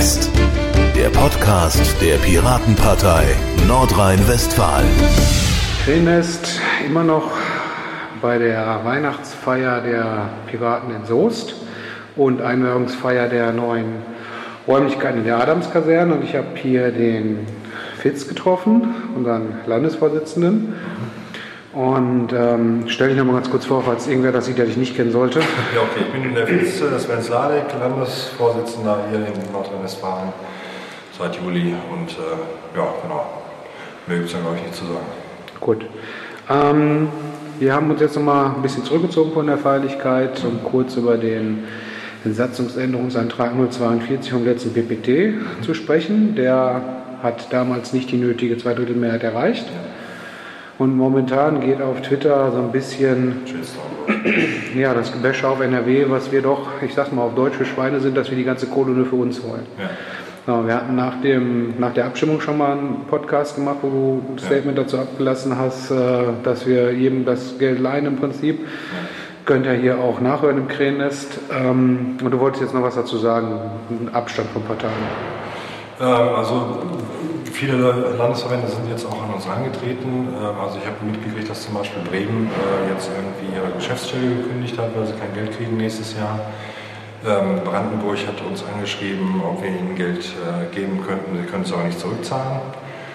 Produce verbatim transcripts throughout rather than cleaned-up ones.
Krenest, der Podcast der Piratenpartei Nordrhein-Westfalen. Krenest immer noch bei der Weihnachtsfeier der Piraten in Soest und Einweihungsfeier der neuen Räumlichkeiten in der Adamskaserne. Und ich habe hier den Fitz getroffen, unseren Landesvorsitzenden. Und ähm, stell dich noch mal ganz kurz vor, falls irgendwer das sieht, der dich nicht kennen sollte. Ja, okay, ich bin der Fitz, Sven Sladek, Landesvorsitzender hier in Nordrhein-Westfalen seit Juli. Und äh, ja, genau, mehr gibt es ja, glaube ich, nicht zu sagen. Gut. Ähm, wir haben uns jetzt noch mal ein bisschen zurückgezogen von der Feierlichkeit, um kurz über den, den Satzungsänderungsantrag null zweiundvierzig vom letzten P P T zu sprechen. Der hat damals nicht die nötige Zweidrittelmehrheit erreicht. Und momentan geht auf Twitter so ein bisschen ja, das Gebäsche auf N R W, was wir doch, ich sag mal auf Deutsch, für Schweine sind, dass wir die ganze Kohle nur für uns wollen. Ja. Ja, wir hatten nach, dem, nach der Abstimmung schon mal einen Podcast gemacht, wo du ein Statement ja. dazu abgelassen hast, dass wir jedem das Geld leihen im Prinzip. Ja. Könnt ihr hier auch nachhören im Krähennest. Und du wolltest jetzt noch was dazu sagen, einen Abstand von Parteien. Also viele Landesverbände sind jetzt auch an uns herangetreten. Also ich habe mitgekriegt, dass zum Beispiel Bremen jetzt irgendwie ihre Geschäftsstelle gekündigt hat, weil sie kein Geld kriegen nächstes Jahr. Brandenburg hat uns angeschrieben, ob wir ihnen Geld geben könnten. Sie können es aber nicht zurückzahlen.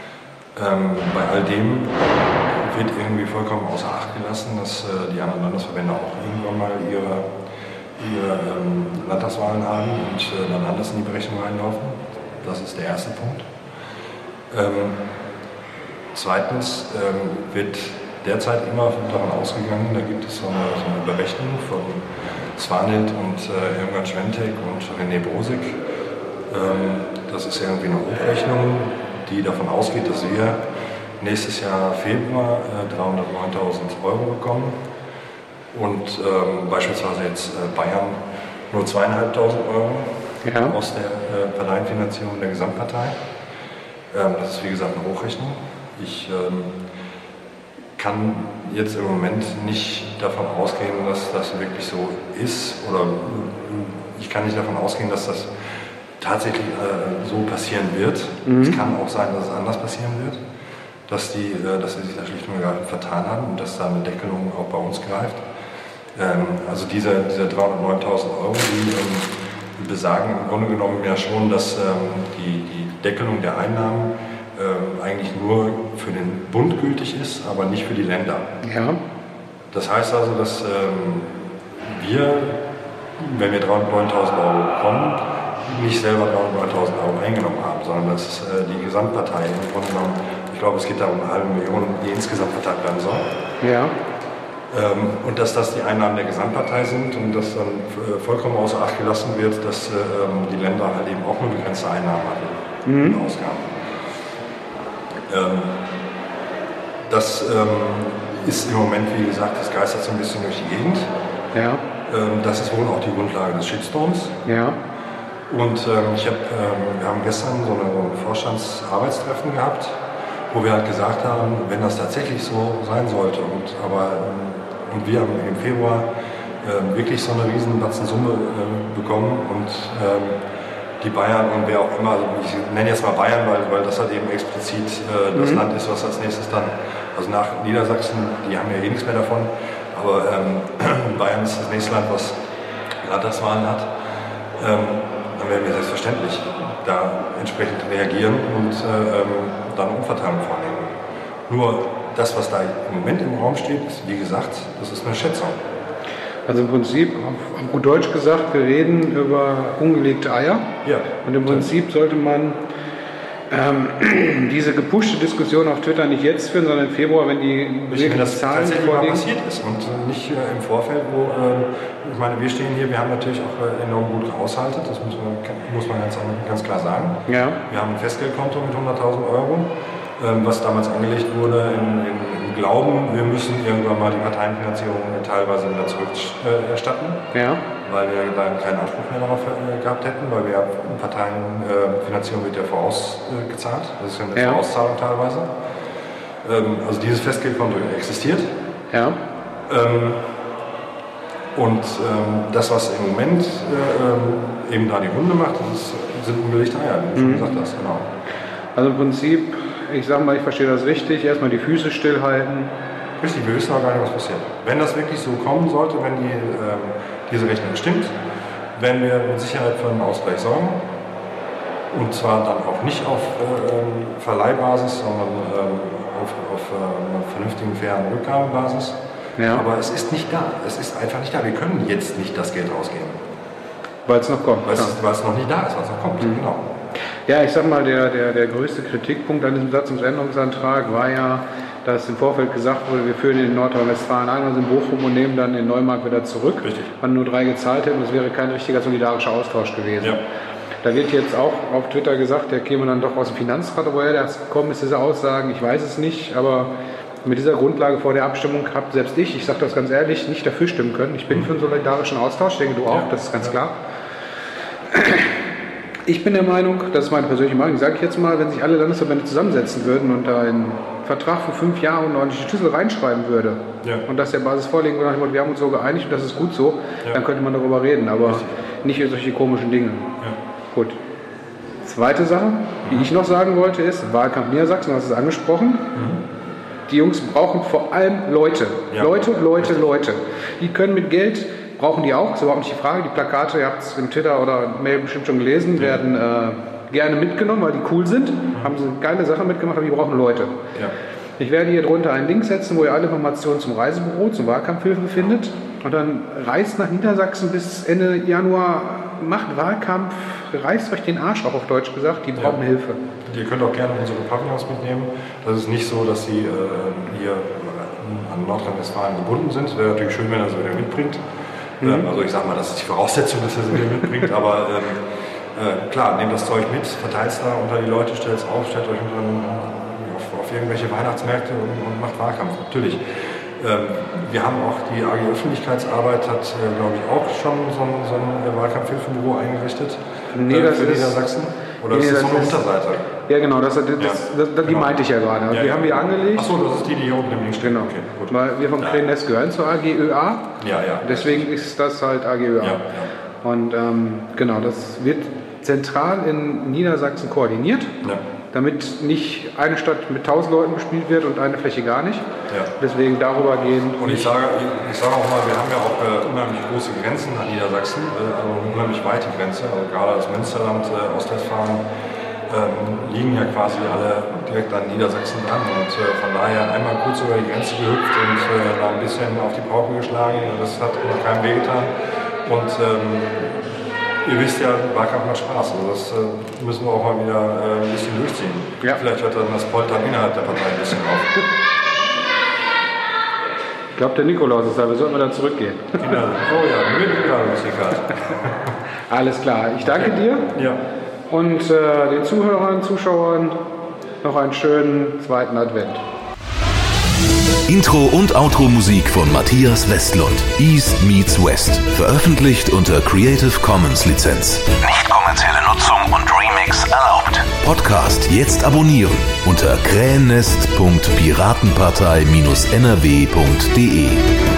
Bei all dem wird irgendwie vollkommen außer Acht gelassen, dass die anderen Landesverbände auch irgendwann mal ihre, ihre Landtagswahlen haben und dann anders in die Berechnung reinlaufen. Das ist der erste Punkt. Ähm, zweitens ähm, wird derzeit immer davon ausgegangen, da gibt es so eine, so eine Berechnung von Svanhild und äh, Irmgard Schwentek und René Brosig. Ähm, das ist irgendwie eine Hochrechnung, die davon ausgeht, dass wir nächstes Jahr Februar äh, dreihundertneuntausend Euro bekommen und ähm, beispielsweise jetzt äh, Bayern nur zweieinhalbtausend Euro. Ja. Aus der äh, Parteienfinanzierung der Gesamtpartei. Ähm, das ist wie gesagt eine Hochrechnung. Ich ähm, kann jetzt im Moment nicht davon ausgehen, dass das wirklich so ist, oder äh, ich kann nicht davon ausgehen, dass das tatsächlich äh, so passieren wird. Mhm. Es kann auch sein, dass es anders passieren wird, dass, die, äh, dass sie sich da schlicht und ergreifend vertan haben und dass da eine Deckelung auch bei uns greift. Ähm, also diese, diese dreihundertneuntausend Euro, die ähm, besagen im Grunde genommen ja schon, dass ähm, die, die Deckelung der Einnahmen ähm, eigentlich nur für den Bund gültig ist, aber nicht für die Länder. Ja. Das heißt also, dass ähm, wir, wenn wir dreihundertneuntausend Euro bekommen, nicht selber dreihundertneuntausend Euro eingenommen haben, sondern dass äh, die Gesamtpartei im Grunde genommen, ich glaube, es geht da um eine halbe Million, die insgesamt verteilt werden soll. Ja. Ähm, und dass das die Einnahmen der Gesamtpartei sind und dass dann äh, vollkommen außer Acht gelassen wird, dass äh, die Länder halt eben auch nur begrenzte Einnahmen hatten, mhm. und Ausgaben. Ähm, das ähm, ist im Moment, wie gesagt, das geistert so ein bisschen durch die Gegend. Ja. Ähm, das ist wohl auch die Grundlage des Shitstorms. Ja. Und ähm, ich hab, ähm, wir haben gestern so, eine, so ein Vorstandsarbeitstreffen gehabt, wo wir halt gesagt haben, wenn das tatsächlich so sein sollte und aber ähm, und wir haben im Februar äh, wirklich so eine riesen Batzen Summe äh, bekommen und ähm, die Bayern und wer auch immer, ich nenne jetzt mal Bayern, weil, weil das halt eben explizit äh, das mhm. Land ist, was als nächstes dann, also nach Niedersachsen, die haben ja eh nichts mehr davon, aber ähm, Bayern ist das nächste Land, was Landtagswahlen hat, ähm, dann werden wir selbstverständlich da entsprechend reagieren und äh, ähm, dann Umverteilung vornehmen. Nur das, was da im Moment im Raum steht, ist, wie gesagt, das ist eine Schätzung. Also im Prinzip, auf gut Deutsch gesagt, wir reden über ungelegte Eier. Ja. Und im Prinzip sollte man ähm, diese gepushte Diskussion auf Twitter nicht jetzt führen, sondern im Februar, wenn die wirklich das Zahlen tatsächlich mal passiert ist und äh, nicht äh, im Vorfeld, wo, äh, ich meine, wir stehen hier, wir haben natürlich auch äh, enorm gut gehaushaltet, das muss man, muss man ganz, ganz klar sagen. Ja. Wir haben ein Festgeldkonto mit hunderttausend Euro. Was damals angelegt wurde, im, im Glauben, wir müssen irgendwann mal die Parteienfinanzierung teilweise wieder zurückerstatten, äh, ja. weil wir dann keinen Anspruch mehr darauf äh, gehabt hätten, weil wir Parteienfinanzierung äh, wird ja vorausgezahlt, äh, das ist ja eine ja. Vorauszahlung teilweise. Ähm, also dieses Festgeldkonto existiert. Ja. Ähm, und ähm, das, was im Moment äh, eben da die Runde macht, das ist sind ungelegte Eier, wie du schon gesagt hast, genau. Also im Prinzip, ich sag mal, ich verstehe das richtig, erstmal die Füße stillhalten. Richtig, wir wissen auch gar nicht, was passiert. Wenn das wirklich so kommen sollte, wenn die, ähm, diese Rechnung stimmt, werden wir mit Sicherheit für einen Ausgleich sorgen. Und zwar dann auch nicht auf äh, Verleihbasis, sondern ähm, auf, auf äh, einer vernünftigen, fairen Rückgabebasis. Ja. Aber es ist nicht da. Es ist einfach nicht da. Wir können jetzt nicht das Geld ausgeben. Weil es noch kommt. Weil es, weil es noch nicht da ist, was noch kommt. Mhm. Genau. Ja, ich sag mal, der, der, der größte Kritikpunkt an diesem Satzungsänderungsantrag war ja, dass im Vorfeld gesagt wurde, wir führen in Nordrhein-Westfalen ein, also in Bochum und nehmen dann den Neumarkt wieder zurück. Richtig. Man nur drei gezahlt hätten, das wäre kein richtiger solidarischer Austausch gewesen. Ja. Da wird jetzt auch auf Twitter gesagt, der käme dann doch aus dem Finanzrat, woher das gekommen ist, diese Aussagen, ich weiß es nicht, aber mit dieser Grundlage vor der Abstimmung habe selbst ich, ich sage das ganz ehrlich, nicht dafür stimmen können. Ich bin für einen solidarischen Austausch, ich denke du auch, ja. Das ist ganz ja. klar. Ich bin der Meinung, das ist meine persönliche Meinung, sage ich jetzt mal, wenn sich alle Landesverbände zusammensetzen würden und da einen Vertrag für fünf Jahre und ordentliche Schlüssel reinschreiben würde ja. und das der Basis vorlegen würde, wir haben uns so geeinigt und das ist gut so, ja. dann könnte man darüber reden, aber Richtig. nicht über solche komischen Dinge. Ja. Gut. Zweite Sache, die ich noch sagen wollte, ist, Wahlkampf Niedersachsen, du hast es angesprochen, mhm. die Jungs brauchen vor allem Leute. Ja. Leute, Leute, Richtig. Leute. Die können mit Geld, brauchen die auch, ist überhaupt nicht die Frage, die Plakate, ihr habt es im Twitter oder Mail bestimmt schon gelesen, ja. werden äh, gerne mitgenommen, weil die cool sind, mhm. haben sie eine geile Sache mitgemacht, aber die brauchen Leute. Ja. Ich werde hier drunter einen Link setzen, wo ihr alle Informationen zum Reisebüro, zum Wahlkampfhilfe findet. Und dann reist nach Niedersachsen bis Ende Januar, macht Wahlkampf, reißt euch den Arsch auf, auf Deutsch gesagt, die brauchen ja. Hilfe. Ihr könnt auch gerne unsere Pavillons mitnehmen. Das ist nicht so, dass sie äh, hier an Nordrhein-Westfalen gebunden sind. Es wäre natürlich schön, wenn er sie wieder mitbringt. Mhm. Ähm, also ich sage mal, das ist die Voraussetzung, dass er sie wieder mitbringt. Aber ähm, äh, klar, nehmt das Zeug mit, verteilt es da unter die Leute, stellt es auf, stellt euch unter einen, auf, auf irgendwelche Weihnachtsmärkte und, und macht Wahlkampf. Natürlich. Ähm, wir haben auch die A G Öffentlichkeitsarbeit, hat äh, glaube ich auch schon so ein, so ein Wahlkampfhilfebüro eingerichtet. Nee, das für ist Niedersachsen. Oder nee, ist das, das so eine ist, Unterseite? Ja, genau, das, das, das, ja. das, das, die genau. meinte ich ja gerade. Ja, die ja. haben wir angelegt. Achso, das ist die, die hier unten im Link steht. Genau. Okay, gut. Weil wir vom ja. Krähennest gehören zur A G Ö A. Ja, ja. Deswegen ist das halt A G Ö A. Ja, ja. Und ähm, genau, das wird zentral in Niedersachsen koordiniert. Ja. Damit nicht eine Stadt mit tausend Leuten bespielt wird und eine Fläche gar nicht. Ja. Deswegen darüber gehen. Und ich sage, ich sage auch mal, wir haben ja auch äh, unheimlich große Grenzen an Niedersachsen, äh, also eine unheimlich weite Grenze. Also gerade das Münsterland, äh, Ostwestfalen ähm, liegen ja quasi alle direkt an Niedersachsen dran. Und äh, von daher einmal kurz über die Grenze gehüpft und äh, da ein bisschen auf die Pauke geschlagen. Das hat noch keinem wehgetan. Und ähm, ihr wisst ja, Wahlkampf macht Spaß. Also das äh, müssen wir auch mal wieder äh, ein bisschen durchziehen. Ja. Vielleicht hört dann das Poltern innerhalb der Partei ein bisschen auf. Ich glaube, der Nikolaus ist da. Wir sollten dann zurückgehen. Genau. Oh ja, mit Nikolaus. Alles klar. Ich danke okay. dir. Ja. Und äh, den Zuhörern, Zuschauern noch einen schönen zweiten Advent. Intro und Outro-Musik von Matthias Westlund. East meets West. Veröffentlicht unter Creative Commons Lizenz. Nicht kommerzielle Nutzung und Remix erlaubt. Podcast jetzt abonnieren unter krähennest punkt piratenpartei Bindestrich n r w punkt d e.